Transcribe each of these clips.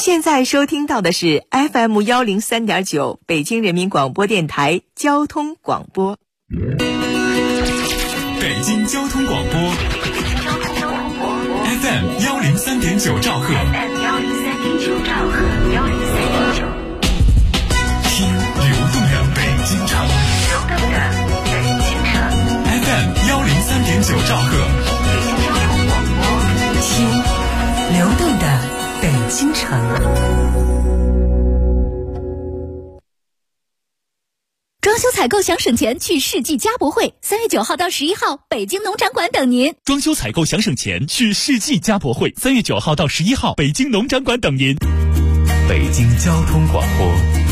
现在收听到的是 FM103.9 北京人民广播电台交通广播。 北京交通广播 FM103.9 兆赫，听流动的北京城FM103.9 兆赫， 听流动的北京城。 装修采购想省钱，去世纪家博会，3月9号到11号，北京农展馆等您。 装修采购想省钱，去世纪家博会，3月9号到11号，北京农展馆等您。 北京交通广播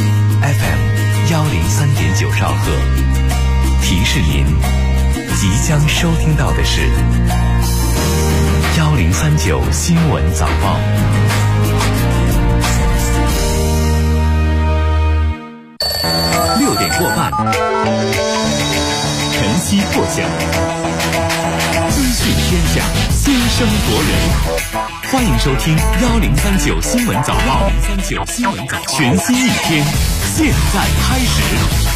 FM103.9 兆赫，提示您即将收听到的是1039新闻早报。6点过半，晨曦破晓，资讯天下，先声夺人。欢迎收听1039新闻早报，1039新闻早报，全新一天，现在开始。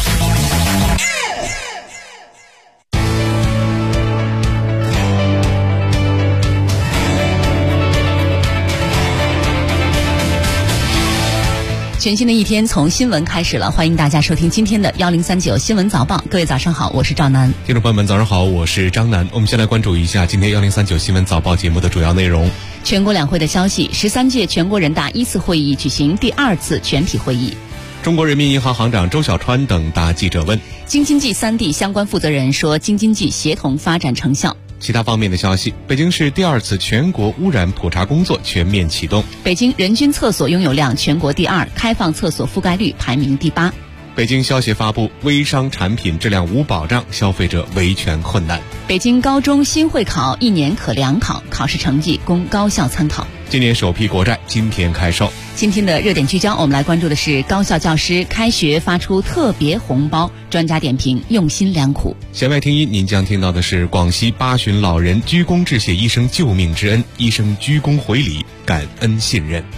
全新的一天从新闻开始了，欢迎大家收听今天的1039新闻早报。各位早上好，我是赵楠。 听众朋友们早上好，我是张楠。我们先来关注一下今天1039新闻早报节目的主要内容。 全国两会的消息，13届全国人大1次会议举行第2次全体会议。 中国人民银行行长周小川等答记者问。 京津冀3地相关负责人说，京津冀协同发展成效。 其他方面的消息，北京市第2次全国污染普查工作全面启动。 北京人均厕所拥有量全国第2，开放厕所覆盖率排名第8。 北京消协发布，微商产品质量无保障，消费者维权困难。 北京高中新会考1年可2考，考试成绩供高校参考。 今年首批国债今天开售。 今天的热点聚焦，我们来关注的是高校教师开学发出特别红包，专家点评用心良苦。 弦外听音，您将听到的是广西8旬老人鞠躬致谢医生救命之恩，医生鞠躬回礼，感恩信任。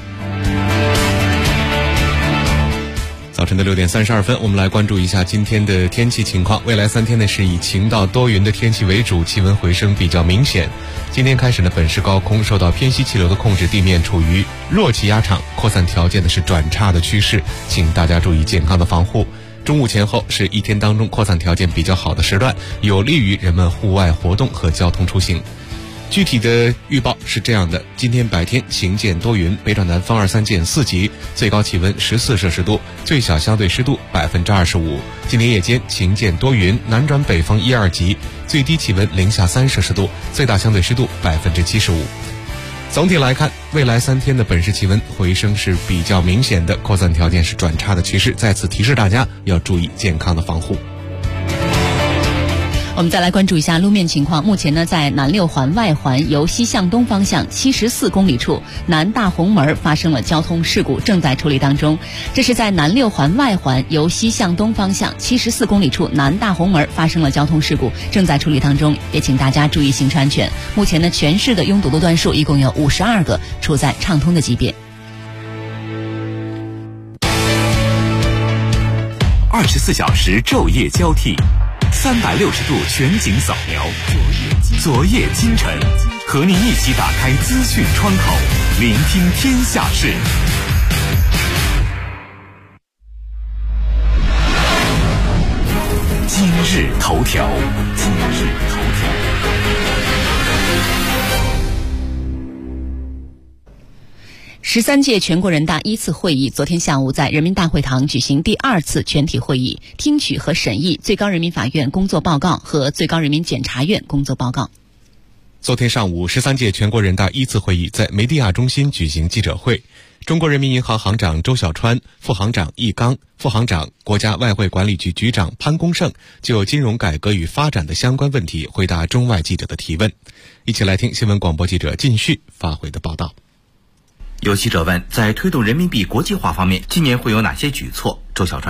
早晨的6点32分，我们来关注一下今天的天气情况。未来3天呢是以晴到多云的天气为主，气温回升比较明显。今天开始呢，本市高空受到偏西气流的控制，地面处于弱气压场，扩散条件呢是转差的趋势，请大家注意健康的防护。中午前后是一天当中扩散条件比较好的时段，有利于人们户外活动和交通出行。具体的预报是这样的：今天白天晴见多云，北转南风2、3见4级，最高气温14摄氏度，最小相对湿度25%。今天夜间晴见多云，南转北风1、2级，最低气温零下3摄氏度，最大相对湿度75%。总体来看，未来3天的本市气温回升是比较明显的，扩散条件是转差的趋势，再次提示大家要注意健康的防护。 我们再来关注一下路面情况。目前呢，在南6环外环由西向东方向74公里处南大红门发生了交通事故，正在处理当中。这是在南6环外环由西向东方向74公里处南大红门发生了交通事故，正在处理当中，也请大家注意行车安全。目前呢，全市的拥堵路段数一共有52个，处在畅通的级别。 24小时昼夜交替，360度全景扫描，昨夜今晨，和您一起打开资讯窗口，聆听天下事。今日头条。 13届全国人大1次会议昨天下午在人民大会堂举行第2次全体会议，听取和审议最高人民法院工作报告和最高人民检察院工作报告。 昨天上午，13届全国人大1次会议在梅地亚中心举行记者会。中国人民银行行长周小川、副行长易纲、副行长国家外汇管理局局长潘功胜就金融改革与发展的相关问题回答中外记者的提问。一起来听新闻广播记者靳旭发回的报道。 有记者问，在推动人民币国际化方面，今年会有哪些举措？周小川说，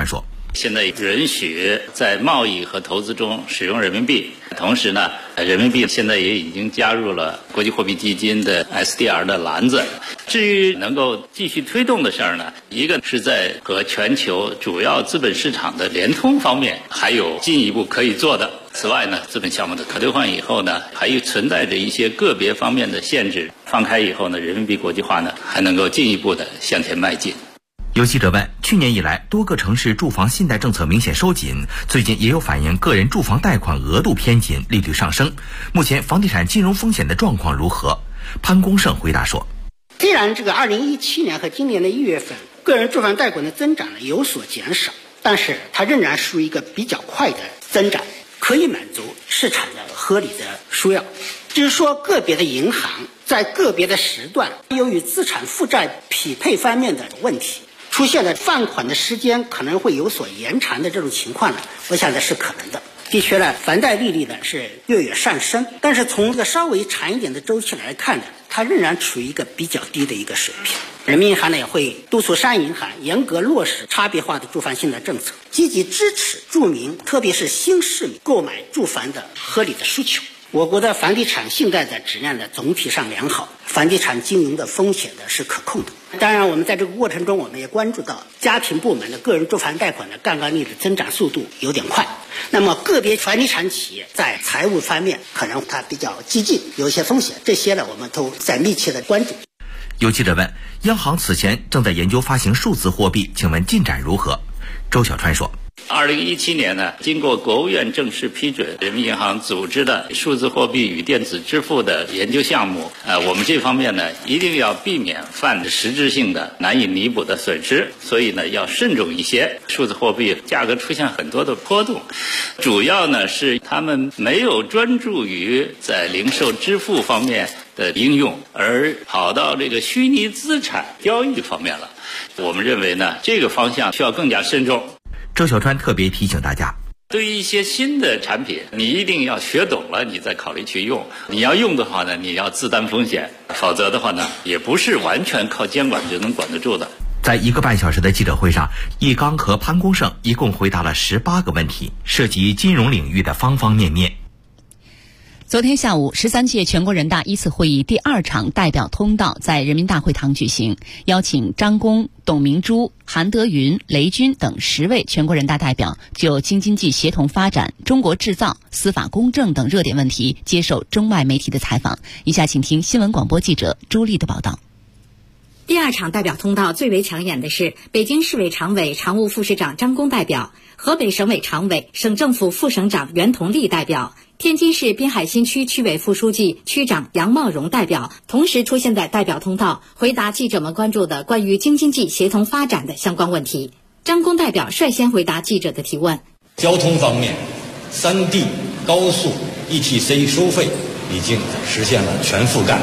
现在允许在贸易和投资中使用人民币，同时呢，人民币现在也已经加入了国际货币基金的 SDR 的篮子。至于能够继续推动的事儿呢，一个是在和全球主要资本市场的联通方面还有进一步可以做的。此外呢，资本项目的可兑换以后呢，还存在着一些个别方面的限制。放开以后呢，人民币国际化呢还能够进一步的向前迈进。 有记者问，去年以来多个城市住房信贷政策明显收紧，最近也有反映个人住房贷款额度偏紧，利率上升，目前房地产金融风险的状况如何？潘功胜回答说， 虽然这个2017年和今年的1月份个人住房贷款的增长呢有所减少，但是它仍然属于一个比较快的增长，可以满足市场的合理的需要。只是说个别的银行在个别的时段由于资产负债匹配方面的问题，出现了放款的时间可能会有所延长的这种情况呢，我想这是可能的。的确呢，房贷利率呢是月月上升，但是从这个稍微长一点的周期来看呢，它仍然处于一个比较低的一个水平。人民银行呢也会督促商业银行严格落实差别化的住房信贷政策，积极支持住民，特别是新市民购买住房的合理的需求。我国的房地产信贷的质量呢总体上良好，房地产金融的风险呢是可控的。当然我们在这个过程中，我们也关注到家庭部门的个人住房贷款的杠杆率的增长速度有点快，那么个别房地产企业在财务方面可能它比较激进，有一些风险，这些呢我们都在密切的关注。 有记者问，央行此前正在研究发行数字货币，请问进展如何？周小川说 ，2017年呢，经过国务院正式批准，人民银行组织的数字货币与电子支付的研究项目，我们这方面呢，一定要避免犯实质性的难以弥补的损失，所以呢，要慎重一些。数字货币价格出现很多的波动，主要呢是他们没有专注于在零售支付方面的应用，而跑到这个虚拟资产交易方面了。我们认为呢，这个方向需要更加慎重。 周小川特别提醒大家， 对于一些新的产品，你一定要学懂了，你再考虑去用。你要用的话呢，你要自担风险，否则的话呢，也不是完全靠监管就能管得住的。 在1个半小时的记者会上，易纲和潘功胜一共回答了18个问题，涉及金融领域的方方面面。 昨天下午，13届全国人大一次会议第2场代表通道在人民大会堂举行，邀请张工、董明珠、韩德云、雷军等10位全国人大代表就京津冀协同发展、中国制造、司法公正等热点问题接受中外媒体的采访。以下请听新闻广播记者朱丽的报道。 第2场代表通道最为抢眼的是北京市委常委、常务副市长张工代表，河北省委常委、省政府副省长袁同丽代表，天津市滨海新区区委副书记、区长杨茂荣代表同时出现在代表通道，回答记者们关注的关于京津冀协同发展的相关问题。张工代表率先回答记者的提问。 交通方面，3D 高速 ETC 收费已经实现了全覆盖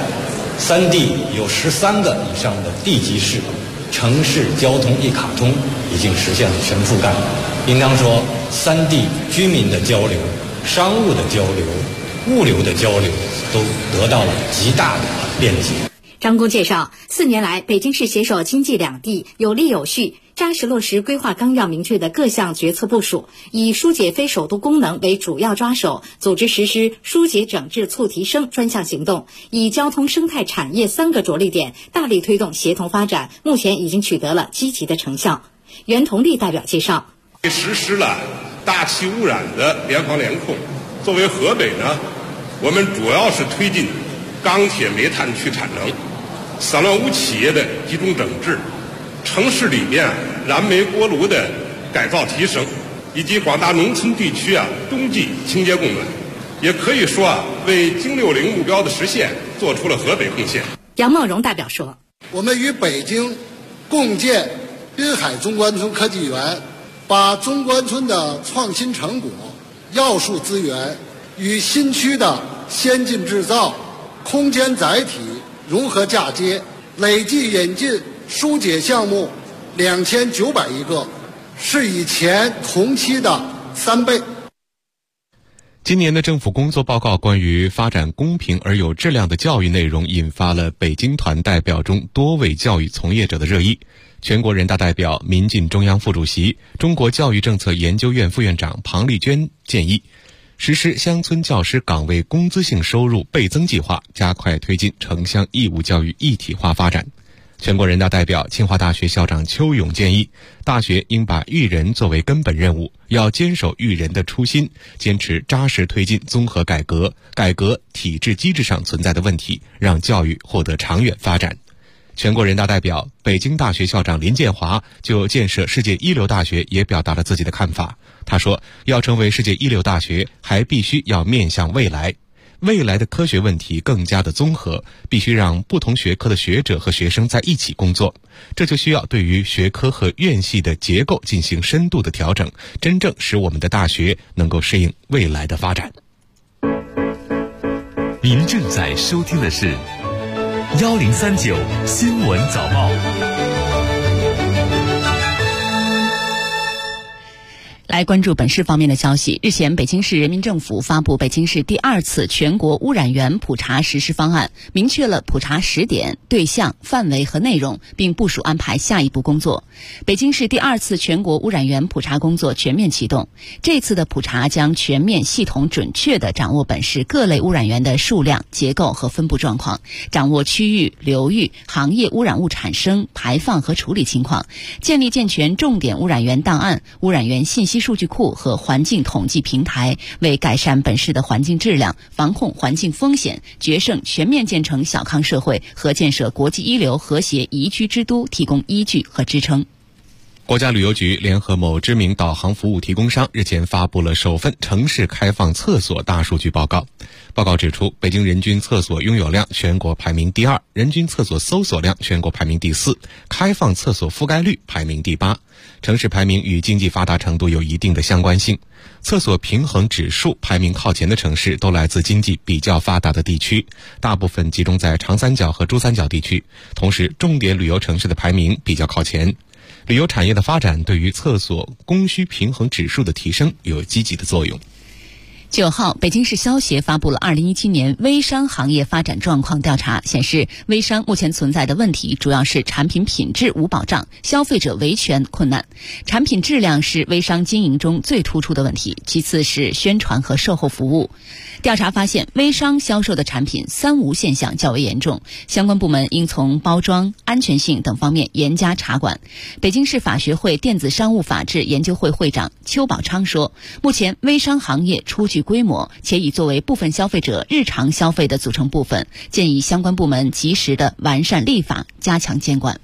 ，3D 有13个以上的地级市，城市交通一卡通已经实现了全覆盖。应当说，3D 居民的交流、商务的交流、物流的交流都得到了极大的便捷。 张工介绍，4年来，北京市携手京冀两地有力有序、扎实落实规划纲要明确的各项决策部署，以疏解非首都功能为主要抓手，组织实施疏解整治促提升专项行动，以交通生态产业3个着力点大力推动协同发展，目前已经取得了积极的成效。袁同丽代表介绍， 实施了大气污染的联防联控。作为河北呢，我们主要是推进钢铁煤炭去产能、散乱污企业的集中整治、城市里面燃煤锅炉的改造提升，以及广大农村地区冬季清洁供暖，也可以说为京60目标的实现做出了河北贡献。 杨茂荣代表说， 我们与北京共建滨海中关村科技园，把中关村的创新成果、要素资源与新区的先进制造、空间载体融合嫁接，累计引进疏解项目2900余个，是以前同期的3倍。 今年的政府工作报告关于发展公平而有质量的教育内容，引发了北京团代表中多位教育从业者的热议。全国人大代表、民进中央副主席、中国教育政策研究院副院长庞丽娟建议，实施乡村教师岗位工资性收入倍增计划，加快推进城乡义务教育一体化发展。全国人大代表、清华大学校长邱勇建议，大学应把育人作为根本任务，要坚守育人的初心，坚持扎实推进综合改革，改革体制机制上存在的问题，让教育获得长远发展。全国人大代表、北京大学校长林建华就建设世界一流大学也表达了自己的看法。他说，要成为世界一流大学，还必须要面向未来。未来的科学问题更加的综合，必须让不同学科的学者和学生在一起工作，这就需要对于学科和院系的结构进行深度的调整，真正使我们的大学能够适应未来的发展。 您正在收听的是1039新闻早报。 来关注本市方面的消息。日前，北京市人民政府发布北京市第2次全国污染源普查实施方案，明确了普查时点、对象、范围和内容，并部署安排下一步工作。北京市第2次全国污染源普查工作全面启动。这次的普查将全面、系统、准确地掌握本市各类污染源的数量、结构和分布状况，掌握区域、流域、行业污染物产生、排放和处理情况，建立健全重点污染源档案、污染源信息数据库和环境统计平台，为改善本市的环境质量、防控环境风险、决胜全面建成小康社会和建设国际一流和谐宜居之都提供依据和支撑。 国家旅游局联合某知名导航服务提供商日前发布了首份城市开放厕所大数据报告。报告指出，北京人均厕所拥有量全国排名第2，人均厕所搜索量全国排名第4，开放厕所覆盖率排名第8。城市排名与经济发达程度有一定的相关性。厕所平衡指数排名靠前的城市都来自经济比较发达的地区，大部分集中在长三角和珠三角地区。同时，重点旅游城市的排名比较靠前。旅游产业的发展对于厕所供需平衡指数的提升有积极的作用。 9号，北京市消协发布了2017年微商行业发展状况调查，显示微商目前存在的问题主要是产品品质无保障，消费者维权困难。产品质量是微商经营中最突出的问题，其次是宣传和售后服务。调查发现，微商销售的产品三无现象较为严重，相关部门应从包装、安全性等方面严加查管。北京市法学会电子商务法治研究会会长邱宝昌说，目前微商行业初具规模，且已作为部分消费者日常消费的组成部分，建议相关部门及时的完善立法，加强监管。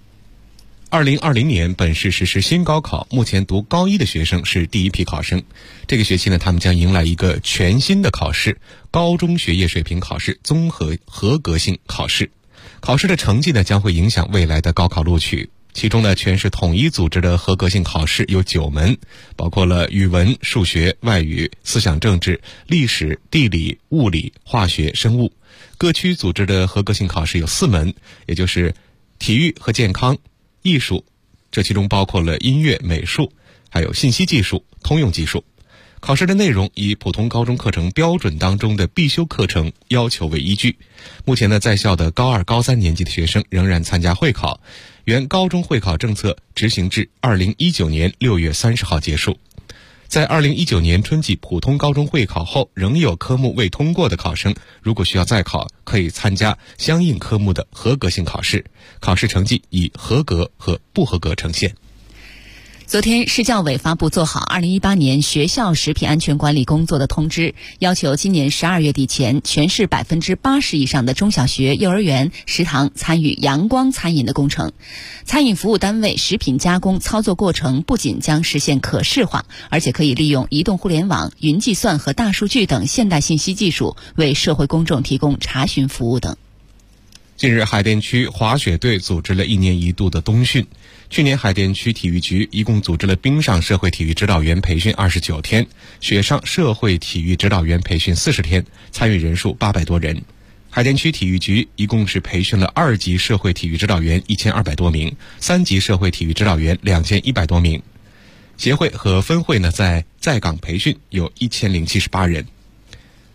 2020年本市实施新高考，目前读高1的学生是第一批考生。这个学期呢，他们将迎来一个全新的考试——高中学业水平考试综合合格性考试。考试的成绩呢，将会影响未来的高考录取。其中呢，全市统一组织的合格性考试有9门，包括了语文、数学、外语、思想政治、历史、地理、物理、化学、生物。各区组织的合格性考试有4门，也就是体育和健康、艺术，这其中包括了音乐、美术，还有信息技术、通用技术。考试的内容以普通高中课程标准当中的必修课程要求为依据。目前呢，在校的高2、高3年级的学生仍然参加会考。原高中会考政策执行至2019年6月30号结束。在2019年春季普通高中会考后，仍有科目未通过的考生，如果需要再考，可以参加相应科目的合格性考试，考试成绩以合格和不合格呈现。 昨天，市教委发布做好2018年学校食品安全管理工作的通知，要求今年12月底前，全市80%以上的中小学、幼儿园食堂参与阳光餐饮的工程。餐饮服务单位食品加工操作过程不仅将实现可视化，而且可以利用移动互联网、云计算和大数据等现代信息技术，为社会公众提供查询服务等。 近日，海淀区滑雪队组织了1年1度的冬训。去年海淀区体育局一共组织了冰上社会体育指导员培训29天，雪上社会体育指导员培训40天，参与人数800多人。海淀区体育局一共是培训了2级社会体育指导员1200多名，3级社会体育指导员2100多名。协会和分会呢在岗培训有1078人。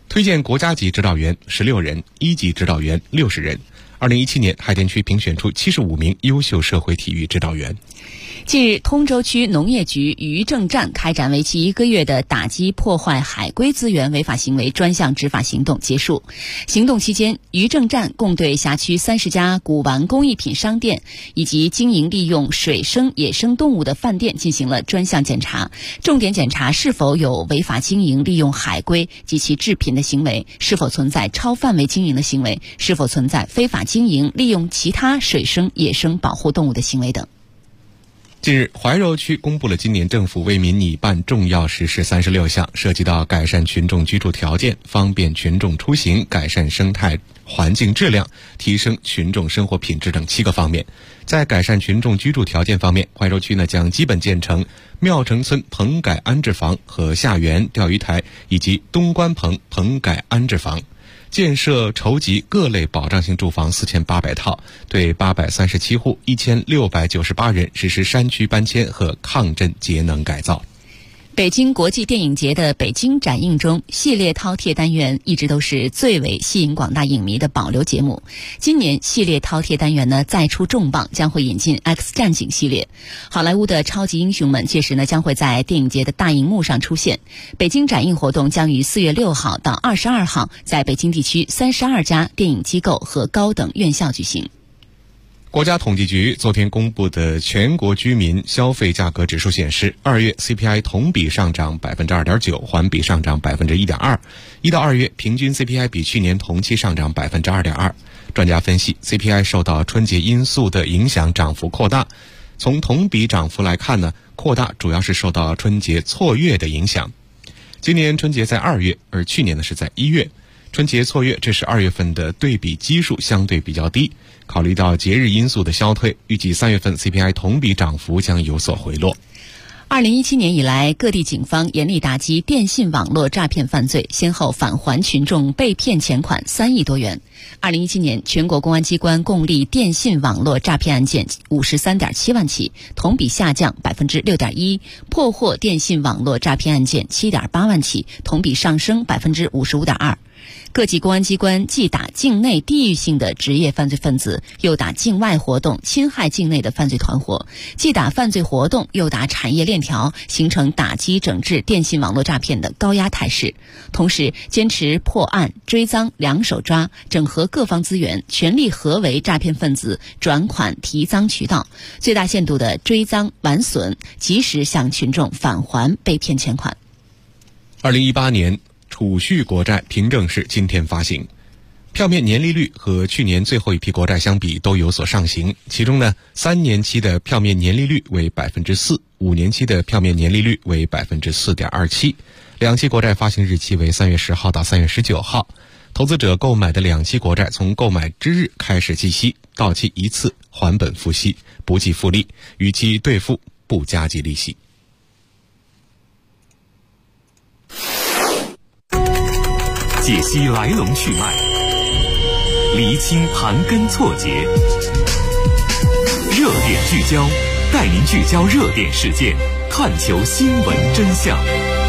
推荐国家级指导员16人，1级指导员60人。2017年，海淀区评选出75名优秀社会体育指导员。 近日，通州区农业局渔政站开展为期1个月的打击破坏海龟资源违法行为专项执法行动结束。行动期间，渔政站共对辖区30家古玩工艺品商店以及经营利用水生野生动物的饭店进行了专项检查，重点检查是否有违法经营利用海龟及其制品的行为，是否存在超范围经营的行为，是否存在非法经营利用其他水生野生保护动物的行为等。 近日，怀柔区公布了今年政府为民拟办重要实事36项，涉及到改善群众居住条件、方便群众出行、改善生态环境质量、提升群众生活品质等7个方面。在改善群众居住条件方面，怀柔区将基本建成庙城村棚改安置房和下园钓鱼台以及东关棚棚改安置房，建设筹集各类保障性住房4800套，对837户1698人实施山区搬迁和抗震节能改造。 北京国际电影节的北京展映中，系列饕餮单元一直都是最为吸引广大影迷的保留节目。今年系列饕餮单元再出重磅，将会引进 X 战警系列。好莱坞的超级英雄们届时将会在电影节的大荧幕上出现。北京展映活动将于4月6号到22号在北京地区32家电影机构和高等院校举行。 国家统计局昨天公布的全国居民消费价格指数显示，2月 CPI 同比上涨 2.9%， 环比上涨 1.2%， 1到2月平均 CPI 比去年同期上涨 2.2%。 专家分析， CPI 受到春节因素的影响，涨幅扩大。从同比涨幅来看扩大主要是受到春节错月的影响。今年春节在2月，而去年是在1月。春节错月，这是2月份的对比基数相对比较低。考虑到节日因素的消退，预计3月份 CPI 同比涨幅将有所回落。 2017年以来，各地警方严厉打击电信网络诈骗犯罪，先后返还群众被骗钱款3亿多元。2017年，全国公安机关共立电信网络诈骗案件53.7万起，同比下降 6.1%， 破获电信网络诈骗案件7.8万起，同比上升 55.2%。各级公安机关既打境内地域性的职业犯罪分子，又打境外活动侵害境内的犯罪团伙，既打犯罪活动，又打产业链条，形成打击整治电信网络诈骗的高压态势。同时，坚持破案追赃两手抓，整合各方资源，全力合围诈骗分子转款提赃渠道，最大限度的追赃完损，及时向群众返还被骗钱款。 2018年储蓄国债凭证是今天发行，票面年利率和去年最后一批国债相比都有所上行。其中3年期的票面年利率为 4%，5年期的票面年利率为 4.27%， 两期国债发行日期为3月10号到3月19号。投资者购买的两期国债从购买之日开始计息，到期一次还本付息，不计复利，逾期兑付不加计利息。 解析来龙去脉，厘清盘根错节，热点聚焦，带您聚焦热点事件，探求新闻真相。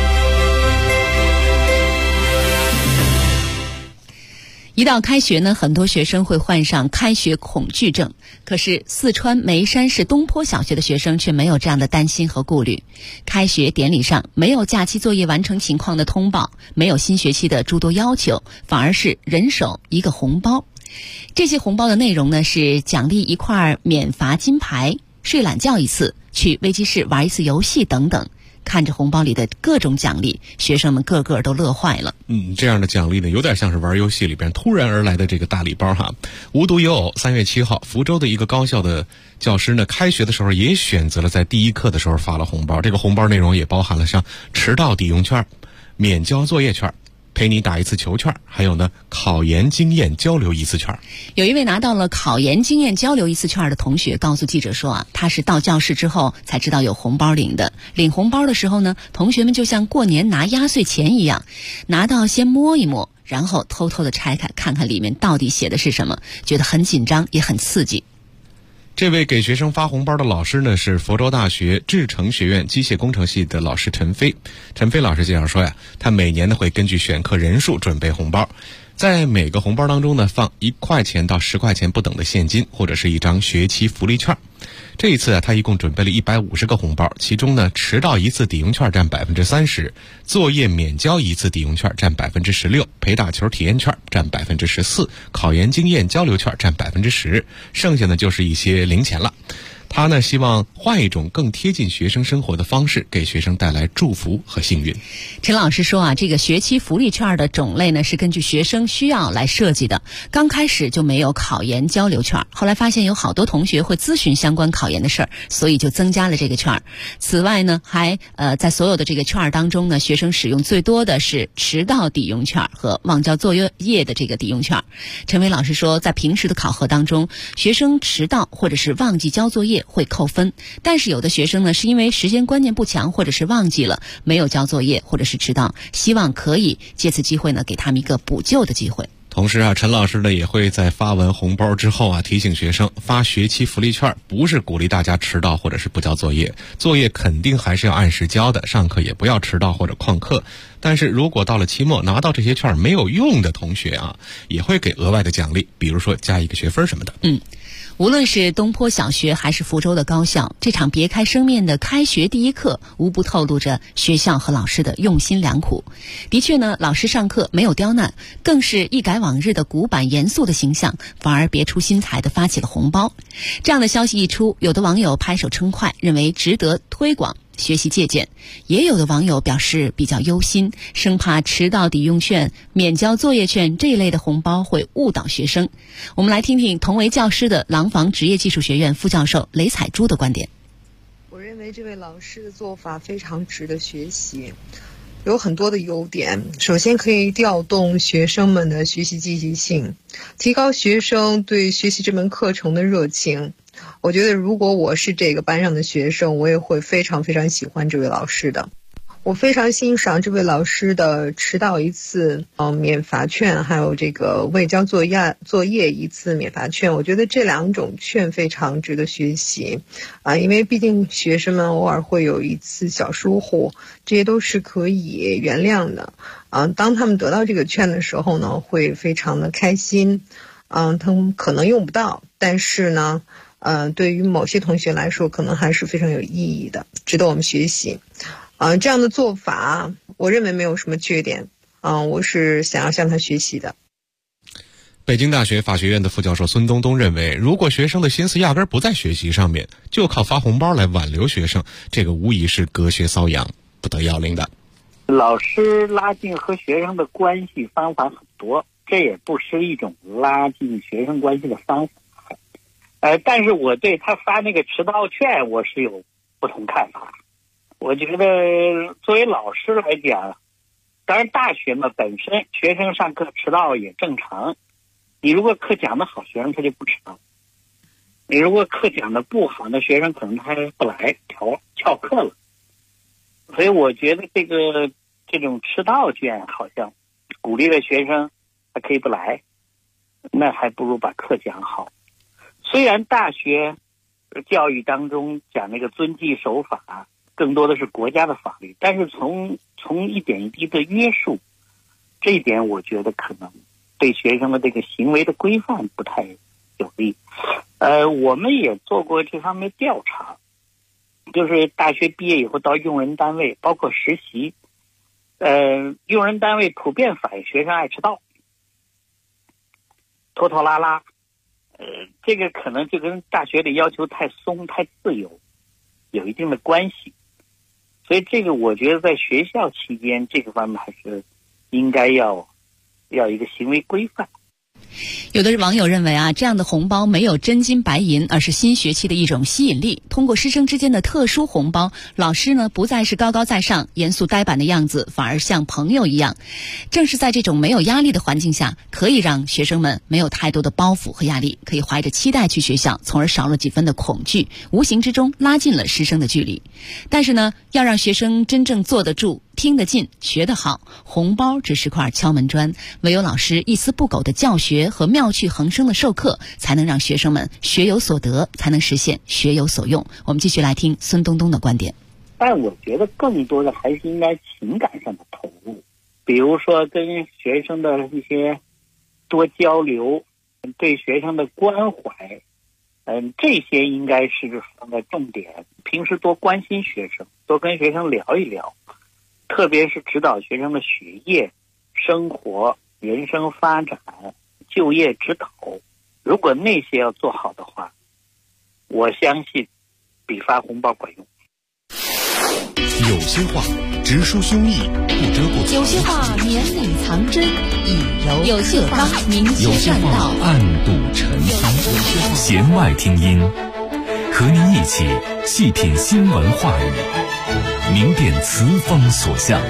一到开学很多学生会患上开学恐惧症。可是四川眉山市东坡小学的学生却没有这样的担心和顾虑。开学典礼上没有假期作业完成情况的通报，没有新学期的诸多要求，反而是人手一个红包。这些红包的内容是奖励一块免罚金牌、睡懒觉一次、去危机室玩一次游戏等等。看着红包里的各种奖励，学生们个个都乐坏了。 这样的奖励有点像是玩游戏里边突然而来的这个大礼包哈。无独有偶，3月7号，福州的一个高校的教师开学的时候也选择了在第一课的时候发了红包。这个红包内容也包含了像迟到抵用券、免交作业券、陪你打一次球券，还有考研经验交流一次券。 有一位拿到了考研经验交流一次券的同学告诉记者说他是到教室之后才知道有红包领的。领红包的时候同学们就像过年拿压岁钱一样，拿到先摸一摸，然后偷偷的拆开看看里面到底写的是什么，觉得很紧张也很刺激。 这位给学生发红包的老师呢，是佛州大学制程学院机械工程系的老师陈飞。陈飞老师介绍说呀，他每年呢会根据选课人数准备红包，在每个红包当中呢放1块钱到10块钱不等的现金，或者是一张学期福利券。这一次啊，他一共准备了150个红包，其中呢，迟到一次抵用券占30%，作业免交一次抵用券占16%，陪打球体验券占14%，考研经验交流券占10%，剩下的就是一些零钱了。他呢希望换一种更贴近学生生活的方式，给学生带来祝福和幸运。 陈老师说啊，这个学期福利券的种类呢是根据学生需要来设计的。刚开始就没有考研交流券，后来发现有好多同学会咨询相关考研的事儿，所以就增加了这个券。此外呢，还在所有的这个券当中呢，学生使用最多的是迟到抵用券和忘交作业的这个抵用券。陈伟老师说，在平时的考核当中，学生迟到或者是忘记交作业会扣分，但是有的学生呢是因为时间观念不强，或者是忘记了没有交作业，或者是迟到，希望可以借此机会呢给他们一个补救的机会。 同时啊，陈老师呢也会在发完红包之后啊，提醒学生发学期福利券不是鼓励大家迟到或者是不交作业，作业肯定还是要按时交的，上课也不要迟到或者旷课。但是如果到了期末拿到这些券没有用的同学啊，也会给额外的奖励，比如说加1个学分什么的。 无论是东坡小学还是福州的高校，这场别开生面的开学第一课无不透露着学校和老师的用心良苦。的确呢，老师上课没有刁难，更是一改往日的古板严肃的形象，反而别出心裁地发起了红包。这样的消息一出，有的网友拍手称快，认为值得推广学习借鉴，也有的网友表示比较忧心，生怕迟到抵用券、免交作业券这一类的红包会误导学生。我们来听听同为教师的廊坊职业技术学院副教授雷彩珠的观点。 我认为这位老师的做法非常值得学习，有很多的优点。首先可以调动学生们的学习积极性，提高学生对学习这门课程的热情。我觉得如果我是这个班上的学生，我也会非常非常喜欢这位老师的。我非常欣赏这位老师的迟到一次免罚券，还有这个未交作业一次免罚券。我觉得这2种券非常值得学习因为毕竟学生们偶尔会有一次小疏忽，这些都是可以原谅的当他们得到这个券的时候呢，会非常的开心他们可能用不到，但是呢对于某些同学来说可能还是非常有意义的，值得我们学习这样的做法我认为没有什么缺点我是想要向他学习的。 北京大学法学院的副教授孙东东认为，如果学生的心思压根不在学习上面，就靠发红包来挽留学生，这个无疑是隔靴搔痒，不得要领的。 老师拉近和学生的关系方法很多，这也不是一种拉近学生关系的方法但是我对他发那个迟到券我是有不同看法。我觉得作为老师来讲，当然大学嘛，本身学生上课迟到也正常，你如果课讲得好，学生他就不迟到，你如果课讲得不好，那学生可能他不来翘课了。所以我觉得这种迟到券好像鼓励了学生他可以不来，那还不如把课讲好。虽然大学教育当中讲那个遵纪守法更多的是国家的法律，但是从一点一滴的约束，这一点我觉得可能对学生的这个行为的规范不太有利。我们也做过这方面调查，就是大学毕业以后到用人单位包括实习用人单位普遍反映学生爱迟到拖拖拉拉这个可能就跟大学里要求太松太自由有一定的关系。所以这个我觉得在学校期间这个方面还是应该要一个行为规范。 有的网友认为这样的红包没有真金白银，而是新学期的一种吸引力。通过师生之间的特殊红包，老师呢不再是高高在上、严肃呆板的样子，反而像朋友一样。正是在这种没有压力的环境下，可以让学生们没有太多的包袱和压力，可以怀着期待去学校，从而少了几分的恐惧，无形之中拉近了师生的距离。但是呢，要让学生真正坐得住、 拼得进，学得好，红包只是块敲门砖，唯有老师一丝不苟的教学和妙趣横生的授课，才能让学生们学有所得，才能实现学有所用。我们继续来听孙东东的观点。 但我觉得更多的还是应该情感上的投入，比如说跟学生的一些多交流，对学生的关怀，这些应该是放在重点。平时多关心学生，多跟学生聊一聊，特别是指导学生的学业、生活、人生发展、就业指导。如果那些要做好的话，我相信比发红包管用。 有些话直抒胸臆，不遮过； 有些话绵里藏针，以柔有些话明有些善道， 暗度陈仓。弦外听音，和您一起细品新闻话语，明辨词风所向。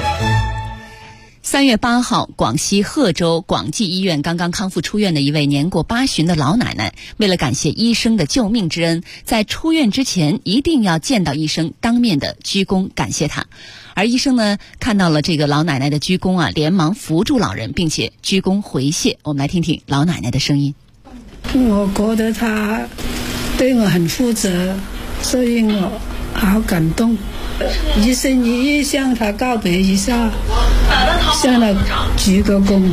3月8号，广西贺州广济医院刚刚康复出院的一位年过80的老奶奶，为了感谢医生的救命之恩，在出院之前一定要见到医生，当面的鞠躬感谢他。而医生呢，看到了这个老奶奶的鞠躬啊，连忙扶住老人，并且鞠躬回谢。我们来听听老奶奶的声音。 我觉得他对我很负责，所以我好感动。医生也向他告别一下，向他鞠个躬。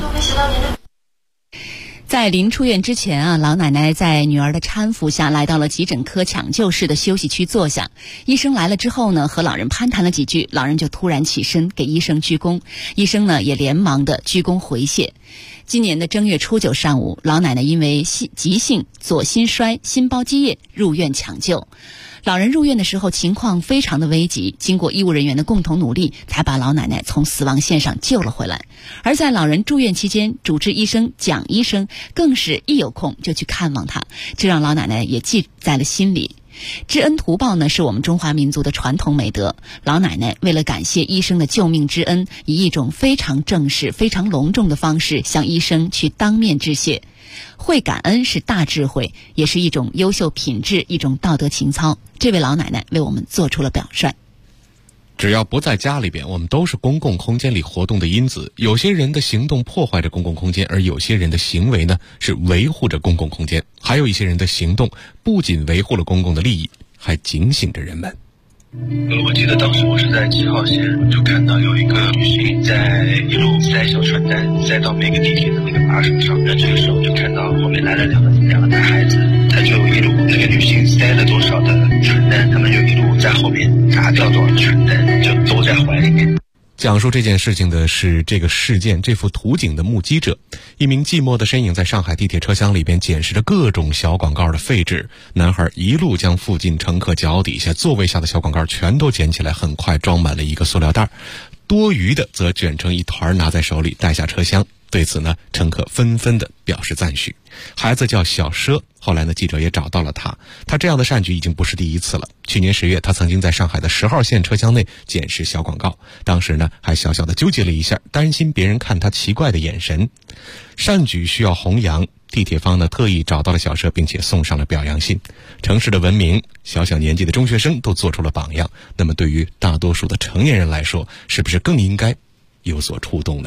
在临出院之前啊，老奶奶在女儿的搀扶下来到了急诊科抢救室的休息区坐下。医生来了之后呢，和老人攀谈了几句，老人就突然起身给医生鞠躬，医生呢也连忙的鞠躬回谢。今年的正月初9上午，老奶奶因为急性左心衰、心包积液入院抢救。老人入院的时候情况非常的危急，经过医务人员的共同努力，才把老奶奶从死亡线上救了回来。而在老人住院期间，主治医生蒋医生更是一有空就去看望他，这让老奶奶也记在了心里。知恩图报呢，是我们中华民族的传统美德。老奶奶为了感谢医生的救命之恩，以一种非常正式、非常隆重的方式向医生去当面致谢。会感恩是大智慧，也是一种优秀品质，一种道德情操。这位老奶奶为我们做出了表率。 只要不在家里边，我们都是公共空间里活动的因子。有些人的行动破坏着公共空间，而有些人的行为呢，是维护着公共空间。还有一些人的行动不仅维护了公共的利益，还警醒着人们。 我记得当时我是在7号线，就看到有一个女性在一路塞小传单，塞到每个地铁的那个把手上。然后这个时候就看到后面来了两个男孩子，他就一路那个女性塞了多少的传单，他们就一路在后面拿掉多少传单，就都在怀里面。 讲述这件事情的是这个事件这幅图景的目击者，一名寂寞的身影在上海地铁车厢里边检视着各种小广告的废纸。男孩一路将附近乘客脚底下座位下的小广告全都捡起来，很快装满了一个塑料袋，多余的则卷成一团拿在手里带下车厢。对此呢，乘客纷纷的表示赞许。孩子叫小佘，后来呢，记者也找到了他。他这样的善举已经不是第一次了。去年10月，他曾经在上海的10号线车厢内检视小广告，当时呢还小小的纠结了一下，担心别人看他奇怪的眼神。善举需要弘扬，地铁方呢特意找到了小佘，并且送上了表扬信。城市的文明，小小年纪的中学生都做出了榜样，那么对于大多数的成年人来说，是不是更应该有所触动呢？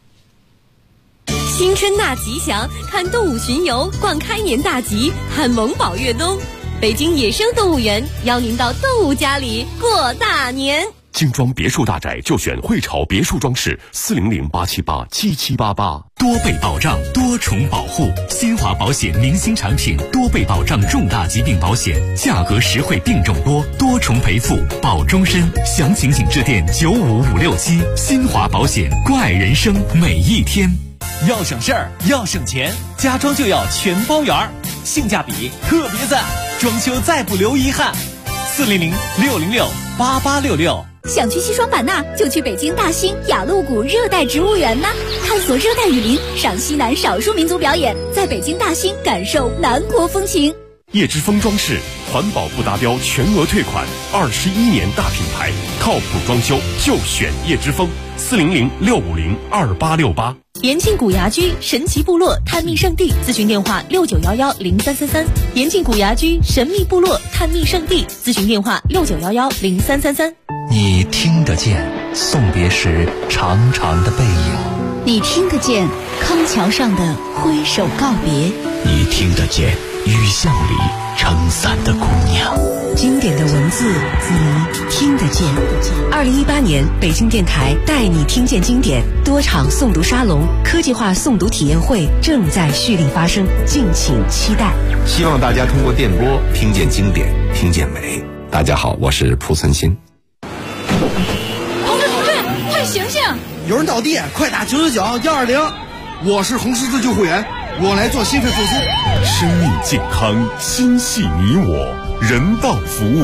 新春纳吉祥，看动物巡游，逛开年大吉，看萌宝越冬。北京野生动物园邀您到动物家里过大年。 精装别墅大宅就选汇潮别墅装饰，400-878-7788。 多倍保障，多重保护，新华保险明星产品，多倍保障重大疾病保险，价格实惠，病种多，多重赔付，保终身。详情请致电95567。新华保险，关爱人生每一天。 要省事儿，要省钱，家装就要全包圆，性价比特别赞，装修再不留遗憾。400-606-8866。 想去西双版纳，就去北京大兴雅鹿谷热带植物园呢，探索热带雨林，赏西南少数民族表演，在北京大兴感受南国风情。 叶之峰装饰，环保不达标全额退款，21年大品牌，靠谱装修就选叶之峰。400-650-2868。 延庆古牙居神奇部落探秘圣地，咨询电话6911-0333。延庆古牙居神秘部落探秘圣地，咨询电话6911-0333。 你听得见， 送别时长长的背影， 你听得见康桥上的挥手告别， 你听得见雨巷里撑伞的姑娘。 经典的文字，你听得见。2018年，北京电台带你听见经典多场诵读沙龙、科技化诵读体验会正在蓄力发生，敬请期待。 希望大家通过电波听见经典，听见美。大家好，我是蒲存昕。 同志，快醒醒！ 有人倒地，快打999-120。我是红十字救护员，我来做心肺复苏。 生命健康，心系你我，人道服务。